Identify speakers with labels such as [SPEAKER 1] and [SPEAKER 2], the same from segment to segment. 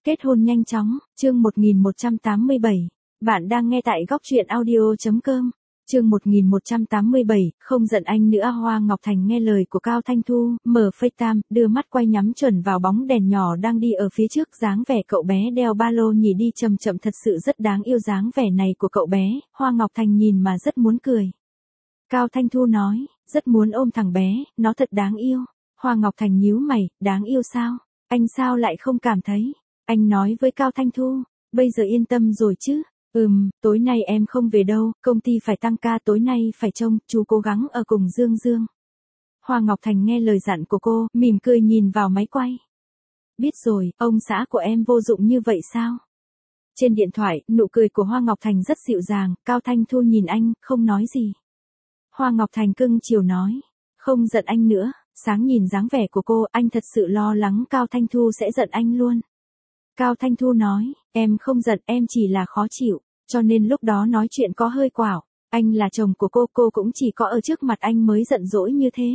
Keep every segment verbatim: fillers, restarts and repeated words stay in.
[SPEAKER 1] Kết hôn nhanh chóng, chương một nghìn một trăm tám mươi bảy. Bạn đang nghe tại góc truyện audio.com. Chương một nghìn một trăm tám mươi bảy, không giận anh nữa. Hoa Ngọc Thành nghe lời của Cao Thanh Thu, mở FaceTime, đưa mắt quay nhắm chuẩn vào bóng đèn nhỏ đang đi ở phía trước. Dáng vẻ cậu bé đeo ba lô nhỉ đi chậm chậm thật sự rất đáng yêu. Dáng vẻ này của cậu bé, Hoa Ngọc Thành nhìn mà rất muốn cười. Cao Thanh Thu nói, rất muốn ôm thằng bé, nó thật đáng yêu. Hoa Ngọc Thành nhíu mày, đáng yêu sao? Anh sao lại không cảm thấy? Anh nói với Cao Thanh Thu, bây giờ yên tâm rồi chứ? Ừm, tối nay em không về đâu, công ty phải tăng ca, tối nay phải trông, chú cố gắng ở cùng Dương Dương. Hoa Ngọc Thành nghe lời dặn của cô, mỉm cười nhìn vào máy quay. Biết rồi, ông xã của em vô dụng như vậy sao? Trên điện thoại, nụ cười của Hoa Ngọc Thành rất dịu dàng, Cao Thanh Thu nhìn anh, không nói gì. Hoa Ngọc Thành cưng chiều nói, không giận anh nữa. Sáng nhìn dáng vẻ của cô, anh thật sự lo lắng Cao Thanh Thu sẽ giận anh luôn. Cao Thanh Thu nói, em không giận, em chỉ là khó chịu, cho nên lúc đó nói chuyện có hơi quảo. Anh là chồng của cô, cô cũng chỉ có ở trước mặt anh mới giận dỗi như thế.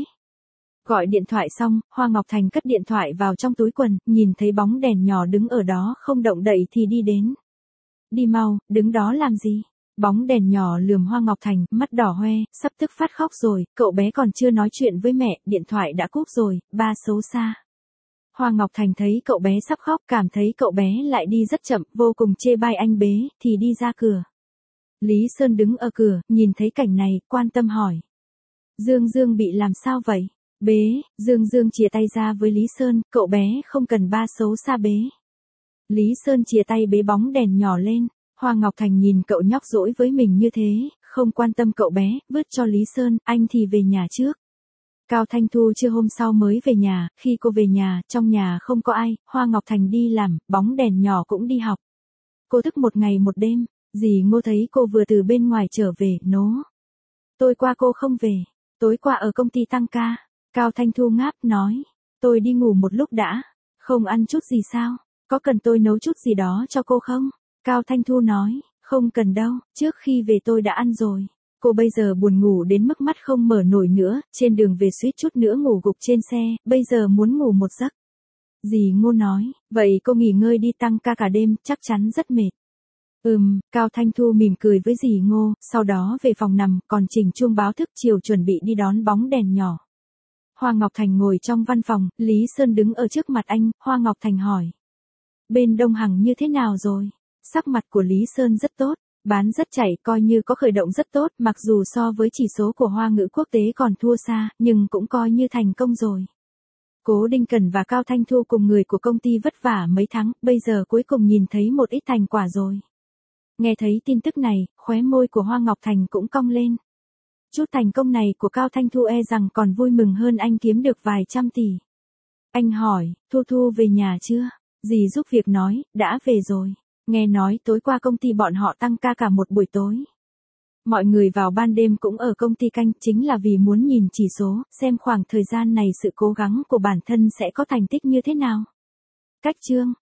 [SPEAKER 1] Gọi điện thoại xong, Hoa Ngọc Thành cất điện thoại vào trong túi quần, nhìn thấy bóng đèn nhỏ đứng ở đó không động đậy thì đi đến. Đi mau, đứng đó làm gì? Bóng đèn nhỏ lườm Hoa Ngọc Thành, mắt đỏ hoe, sắp tức phát khóc rồi, cậu bé còn chưa nói chuyện với mẹ, điện thoại đã cúp rồi, ba xấu xa. Hoa Ngọc Thành thấy cậu bé sắp khóc, cảm thấy cậu bé lại đi rất chậm, vô cùng chê bai anh bế, thì đi ra cửa. Lý Sơn đứng ở cửa, nhìn thấy cảnh này, quan tâm hỏi. Dương Dương bị làm sao vậy? Bế, Dương Dương chìa tay ra với Lý Sơn, cậu bé không cần ba xấu xa bế. Lý Sơn chìa tay bế bóng đèn nhỏ lên. Hoa Ngọc Thành nhìn cậu nhóc dỗi với mình như thế, không quan tâm cậu bé, vứt cho Lý Sơn, anh thì về nhà trước. Cao Thanh Thu trưa hôm sau mới về nhà, khi cô về nhà, trong nhà không có ai, Hoa Ngọc Thành đi làm, bóng đèn nhỏ cũng đi học. Cô thức một ngày một đêm, dì Ngô thấy cô vừa từ bên ngoài trở về, nố. Tôi qua cô không về, tối qua ở công ty tăng ca. Cao Thanh Thu ngáp, nói, tôi đi ngủ một lúc đã, không ăn chút gì sao, có cần tôi nấu chút gì đó cho cô không? Cao Thanh Thu nói, không cần đâu, trước khi về tôi đã ăn rồi. Cô bây giờ buồn ngủ đến mức mắt không mở nổi nữa, trên đường về suýt chút nữa ngủ gục trên xe, bây giờ muốn ngủ một giấc. Dì Ngô nói, vậy cô nghỉ ngơi đi, tăng ca cả đêm, chắc chắn rất mệt. Ừm, Cao Thanh Thu mỉm cười với dì Ngô, sau đó về phòng nằm, còn chỉnh chuông báo thức chiều chuẩn bị đi đón bóng đèn nhỏ. Hoa Ngọc Thành ngồi trong văn phòng, Lý Sơn đứng ở trước mặt anh, Hoa Ngọc Thành hỏi. Bên Đông Hằng như thế nào rồi? Sắc mặt của Lý Sơn rất tốt, bán rất chảy, coi như có khởi động rất tốt, mặc dù so với chỉ số của Hoa ngữ quốc tế còn thua xa, nhưng cũng coi như thành công rồi. Cố Đinh Cần và Cao Thanh Thu cùng người của công ty vất vả mấy tháng, bây giờ cuối cùng nhìn thấy một ít thành quả rồi. Nghe thấy tin tức này, khóe môi của Hoa Ngọc Thành cũng cong lên. Chút thành công này của Cao Thanh Thu e rằng còn vui mừng hơn anh kiếm được vài trăm tỷ. Anh hỏi, Thu Thu về nhà chưa? Dì giúp việc nói, đã về rồi. Nghe nói tối qua công ty bọn họ tăng ca cả một buổi tối. Mọi người vào ban đêm cũng ở công ty canh, chính là vì muốn nhìn chỉ số, xem khoảng thời gian này sự cố gắng của bản thân sẽ có thành tích như thế nào. Cách chương